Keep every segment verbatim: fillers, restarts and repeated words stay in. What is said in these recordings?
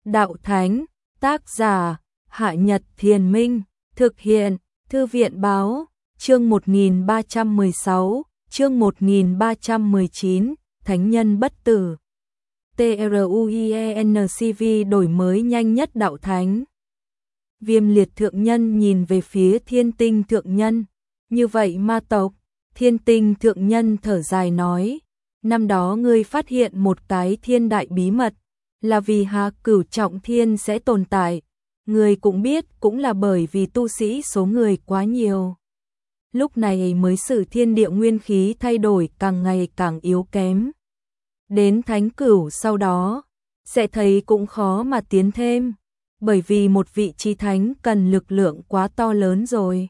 đạo thánh, tác giả, Hạ Nhật Thiền Minh, thực hiện, Thư viện báo, chương một nghìn ba trăm mười sáu, chương một nghìn ba trăm mười chín, Thánh nhân bất tử. TRUIENCV đổi mới nhanh nhất đạo thánh. Viêm liệt thượng nhân nhìn về phía thiên tinh thượng nhân. Như vậy ma tộc, thiên tinh thượng nhân thở dài nói. Năm đó ngươi phát hiện một cái thiên đại bí mật, là vì Hà Cửu Trọng Thiên sẽ tồn tại. Ngươi cũng biết cũng là bởi vì tu sĩ số người quá nhiều. Lúc này mới sử thiên địa nguyên khí thay đổi càng ngày càng yếu kém. Đến thánh cửu sau đó, sẽ thấy cũng khó mà tiến thêm, bởi vì một vị trí thánh cần lực lượng quá to lớn rồi.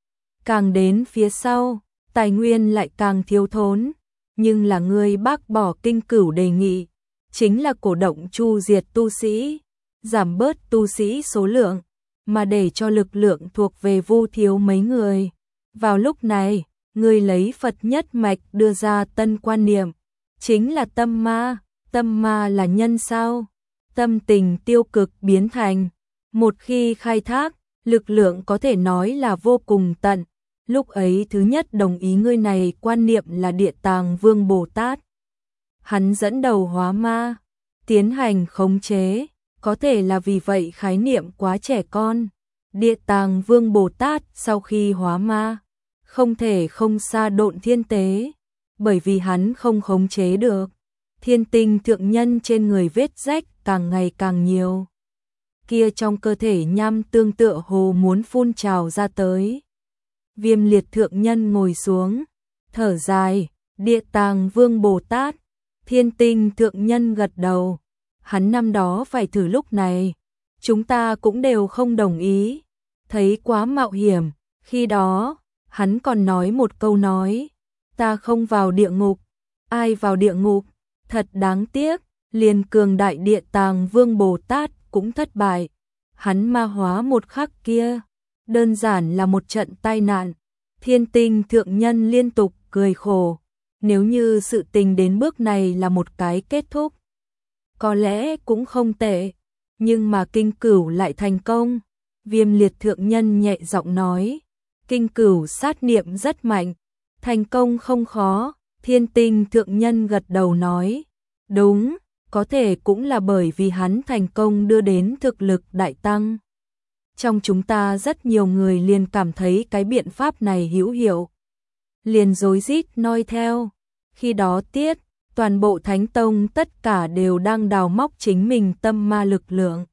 Càng đến phía sau, tài nguyên lại càng thiếu thốn, nhưng là ngươi bác bỏ kinh cửu đề nghị, chính là cổ động chu diệt tu sĩ, giảm bớt tu sĩ số lượng, mà để cho lực lượng thuộc về Vu thiếu mấy người. Vào lúc này, ngươi lấy Phật nhất mạch đưa ra tân quan niệm, chính là tâm ma. Tâm ma là nhân sao? Tâm tình tiêu cực biến thành. Một khi khai thác, lực lượng có thể nói là vô cùng tận. Lúc ấy thứ nhất đồng ý ngươi này quan niệm là Địa Tàng Vương Bồ Tát. Hắn dẫn đầu hóa ma, tiến hành khống chế, có thể là vì vậy khái niệm quá trẻ con. Địa Tàng Vương Bồ Tát sau khi hóa ma, không thể không xa độn thiên tế, bởi vì hắn không khống chế được. Thiên tinh thượng nhân trên người vết rách càng ngày càng nhiều. Kia trong cơ thể nham tương tựa hồ muốn phun trào ra tới. Viêm liệt thượng nhân ngồi xuống, thở dài, Địa Tàng Vương Bồ Tát. Thiên tinh thượng nhân gật đầu. Hắn năm đó phải thử lúc này, chúng ta cũng đều không đồng ý, thấy quá mạo hiểm. Khi đó, hắn còn nói một câu nói, ta không vào địa ngục, ai vào địa ngục, thật đáng tiếc, liền cường đại Địa Tàng Vương Bồ Tát cũng thất bại. Hắn ma hóa một khắc kia, đơn giản là một trận tai nạn. Thiên tinh thượng nhân liên tục cười khổ, nếu như sự tình đến bước này là một cái kết thúc, có lẽ cũng không tệ, nhưng mà kinh cửu lại thành công. Viêm liệt thượng nhân nhẹ giọng nói, kinh cửu sát niệm rất mạnh, thành công không khó. Thiên tinh thượng nhân gật đầu nói, đúng, có thể cũng là bởi vì hắn thành công đưa đến thực lực đại tăng. Trong chúng ta rất nhiều người liền cảm thấy cái biện pháp này hữu hiệu, liền rối rít noi theo. Khi đó tiết, toàn bộ Thánh Tông tất cả đều đang đào móc chính mình tâm ma lực lượng.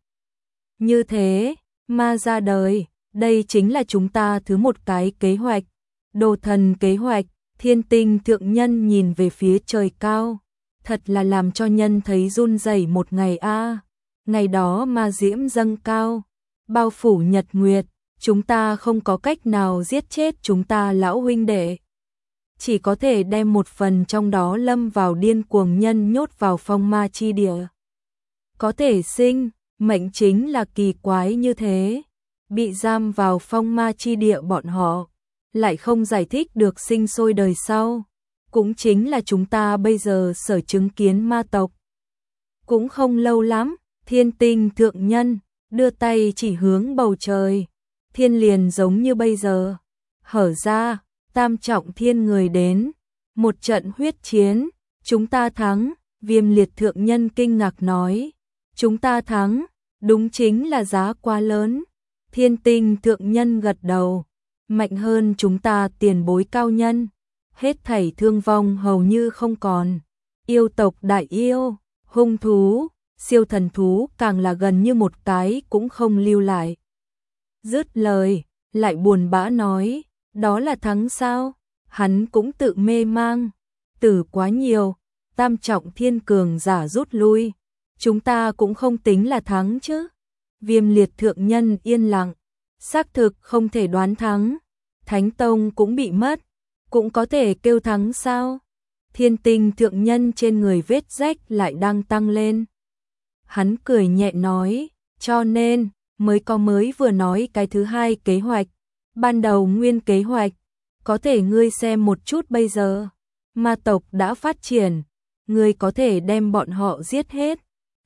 Như thế, ma ra đời, đây chính là chúng ta thứ một cái kế hoạch, đồ thần kế hoạch. Thiên tinh thượng nhân nhìn về phía trời cao, thật là làm cho nhân thấy run rẩy một ngày a. À. Ngày đó ma diễm dâng cao, bao phủ nhật nguyệt, chúng ta không có cách nào giết chết chúng ta lão huynh đệ, chỉ có thể đem một phần trong đó lâm vào điên cuồng nhân nhốt vào phong ma chi địa. Có thể sinh, mệnh chính là kỳ quái như thế, bị giam vào phong ma chi địa bọn họ lại không giải thích được sinh sôi đời sau, cũng chính là chúng ta bây giờ sở chứng kiến ma tộc. Cũng không lâu lắm, thiên tinh thượng nhân đưa tay chỉ hướng bầu trời, thiên liền giống như bây giờ hở ra, tam trọng thiên người đến, một trận huyết chiến, chúng ta thắng. Viêm liệt thượng nhân kinh ngạc nói, chúng ta thắng, đúng chính là giá quá lớn. Thiên tinh thượng nhân gật đầu, mạnh hơn chúng ta tiền bối cao nhân, hết thảy thương vong hầu như không còn. Yêu tộc đại yêu, hung thú, siêu thần thú càng là gần như một cái cũng không lưu lại. Dứt lời, lại buồn bã nói, đó là thắng sao? Hắn cũng tự mê mang, tử quá nhiều, tam trọng thiên cường giả rút lui, chúng ta cũng không tính là thắng chứ. Viêm liệt thượng nhân yên lặng, xác thực không thể đoán thắng. Thánh Tông cũng bị mất, cũng có thể kêu thắng sao? Thiên tinh thượng nhân trên người vết rách lại đang tăng lên. Hắn cười nhẹ nói, cho nên, mới có mới vừa nói cái thứ hai kế hoạch. Ban đầu nguyên kế hoạch, có thể ngươi xem một chút bây giờ. Ma tộc đã phát triển, ngươi có thể đem bọn họ giết hết,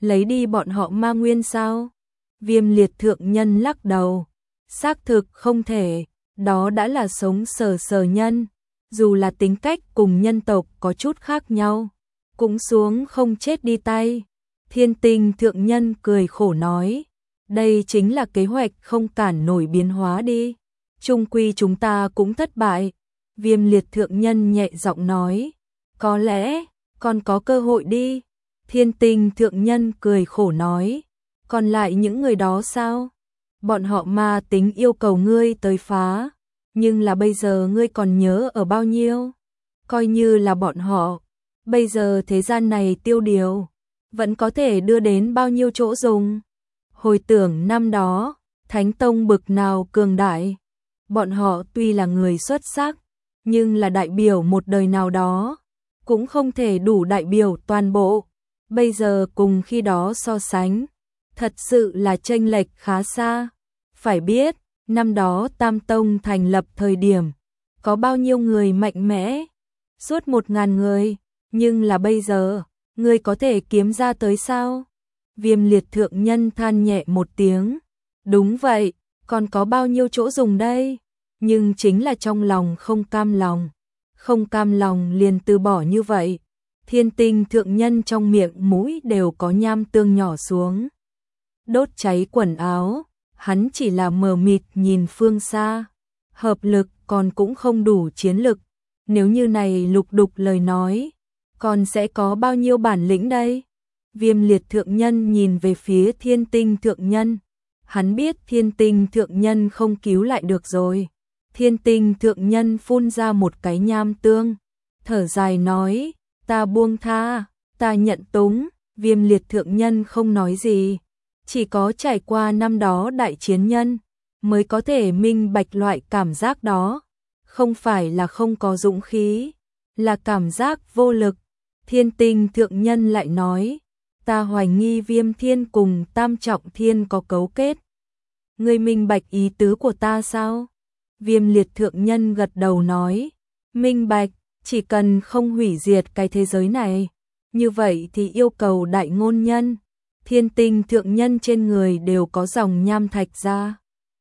lấy đi bọn họ ma nguyên sao? Viêm liệt thượng nhân lắc đầu, xác thực không thể, đó đã là sống sờ sờ nhân, dù là tính cách cùng nhân tộc có chút khác nhau, cũng xuống không chết đi tay. Thiên Tinh thượng nhân cười khổ nói, đây chính là kế hoạch không cản nổi biến hóa đi, chung quy chúng ta cũng thất bại. Viêm liệt thượng nhân nhẹ giọng nói, có lẽ còn có cơ hội đi. Thiên Tinh thượng nhân cười khổ nói, còn lại những người đó sao? Bọn họ ma tính yêu cầu ngươi tới phá, nhưng là bây giờ ngươi còn nhớ ở bao nhiêu? Coi như là bọn họ, bây giờ thế gian này tiêu điều, vẫn có thể đưa đến bao nhiêu chỗ dùng. Hồi tưởng năm đó, Thánh Tông bực nào cường đại, bọn họ tuy là người xuất sắc, nhưng là đại biểu một đời nào đó, cũng không thể đủ đại biểu toàn bộ. Bây giờ cùng khi đó so sánh, thật sự là chênh lệch khá xa. Phải biết, năm đó Tam Tông thành lập thời điểm, có bao nhiêu người mạnh mẽ? Suốt một ngàn người, nhưng là bây giờ, người có thể kiếm ra tới sao? Viêm liệt thượng nhân than nhẹ một tiếng, đúng vậy, còn có bao nhiêu chỗ dùng đây? Nhưng chính là trong lòng không cam lòng, không cam lòng liền từ bỏ như vậy. Thiên Tinh thượng nhân trong miệng mũi đều có nham tương nhỏ xuống, đốt cháy quần áo, hắn chỉ là mờ mịt nhìn phương xa, hợp lực còn cũng không đủ chiến lực, nếu như này lục đục lời nói, còn sẽ có bao nhiêu bản lĩnh đây? Viêm liệt thượng nhân nhìn về phía Thiên Tinh thượng nhân, hắn biết Thiên Tinh thượng nhân không cứu lại được rồi. Thiên Tinh thượng nhân phun ra một cái nham tương, thở dài nói, ta buông tha, ta nhận túng. Viêm liệt thượng nhân không nói gì, chỉ có trải qua năm đó đại chiến nhân, mới có thể minh bạch loại cảm giác đó, không phải là không có dũng khí, là cảm giác vô lực. Thiên Tinh thượng nhân lại nói, ta hoài nghi Viêm Thiên cùng Tam Trọng Thiên có cấu kết. Ngươi minh bạch ý tứ của ta sao? Viêm liệt thượng nhân gật đầu nói, minh bạch, chỉ cần không hủy diệt cái thế giới này, như vậy thì yêu cầu đại ngôn nhân. Thiên Tinh thượng nhân trên người đều có dòng nham thạch ra.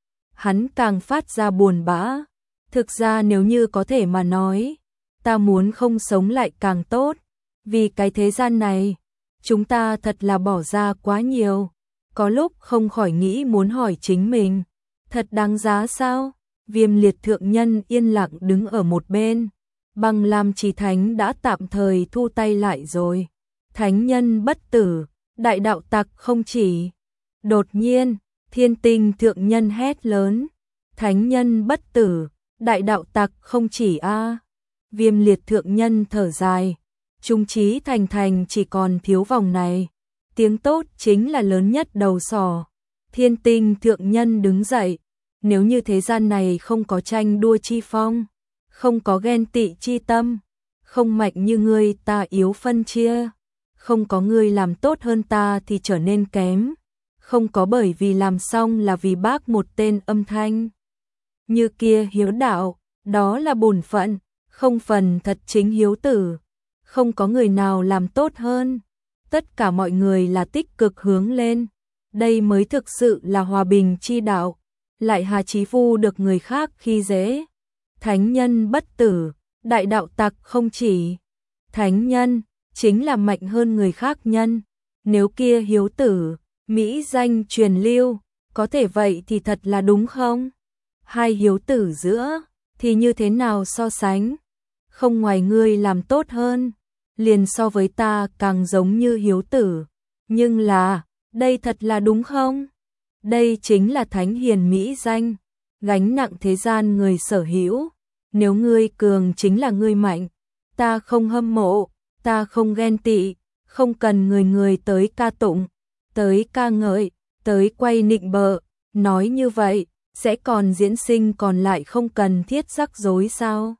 Hắn càng phát ra buồn bã, thực ra nếu như có thể mà nói, ta muốn không sống lại càng tốt, vì cái thế gian này, chúng ta thật là bỏ ra quá nhiều, có lúc không khỏi nghĩ muốn hỏi chính mình, thật đáng giá sao? Viêm liệt thượng nhân yên lặng đứng ở một bên, Băng Lam Chỉ Thánh đã tạm thời thu tay lại rồi. Thánh nhân bất tử, đại đạo tặc không chỉ. Đột nhiên, Thiên Tinh thượng nhân hét lớn, thánh nhân bất tử, đại đạo tặc không chỉ a. Viêm liệt thượng nhân thở dài, trung chí thành thành chỉ còn thiếu vòng này, tiếng tốt chính là lớn nhất đầu sỏ. Thiên Tinh thượng nhân đứng dậy, nếu như thế gian này không có tranh đua chi phong, không có ghen tị chi tâm, không mạnh như ngươi ta yếu phân chia, không có ngươi làm tốt hơn ta thì trở nên kém, không có bởi vì làm xong là vì bác một tên âm thanh. Như kia hiếu đạo, đó là bổn phận, không phần thật chính hiếu tử, không có người nào làm tốt hơn, tất cả mọi người là tích cực hướng lên, đây mới thực sự là hòa bình chi đạo, lại hà chí phu được người khác khi dễ. Thánh nhân bất tử, đại đạo tặc không chỉ. Thánh nhân chính là mạnh hơn người khác nhân, nếu kia hiếu tử, mỹ danh truyền lưu, có thể vậy thì thật là đúng không? Hai hiếu tử giữa thì như thế nào so sánh? Không ngoài ngươi làm tốt hơn, liền so với ta càng giống như hiếu tử, nhưng là, đây thật là đúng không? Đây chính là thánh hiền mỹ danh, gánh nặng thế gian người sở hữu, nếu ngươi cường chính là ngươi mạnh, ta không hâm mộ, ta không ghen tị, không cần người người tới ca tụng, tới ca ngợi, tới quay nịnh bợ, nói như vậy, sẽ còn diễn sinh còn lại không cần thiết rắc rối sao?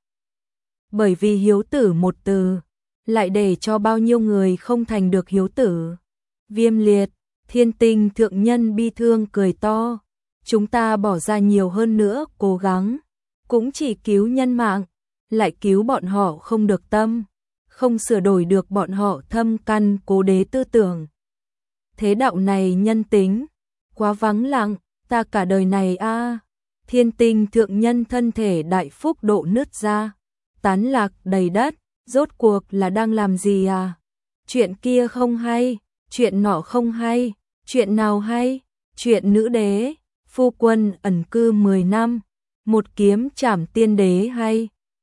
Bởi vì hiếu tử một từ, lại để cho bao nhiêu người không thành được hiếu tử. Viêm liệt, Thiên Tinh thượng nhân bi thương cười to, chúng ta bỏ ra nhiều hơn nữa cố gắng, cũng chỉ cứu nhân mạng, lại cứu bọn họ không được tâm, không sửa đổi được bọn họ thâm căn cố đế tư tưởng. thế đạo này nhân tính, quá vắng lặng, ta cả đời này a Thiên Tinh thượng nhân thân thể đại phúc độ nứt ra, tán lạc đầy đất, rốt cuộc là đang làm gì à? Chuyện kia không hay, chuyện nọ không hay, chuyện nào hay? Chuyện nữ đế, phu quân ẩn cư mười năm, một kiếm trảm tiên đế hay?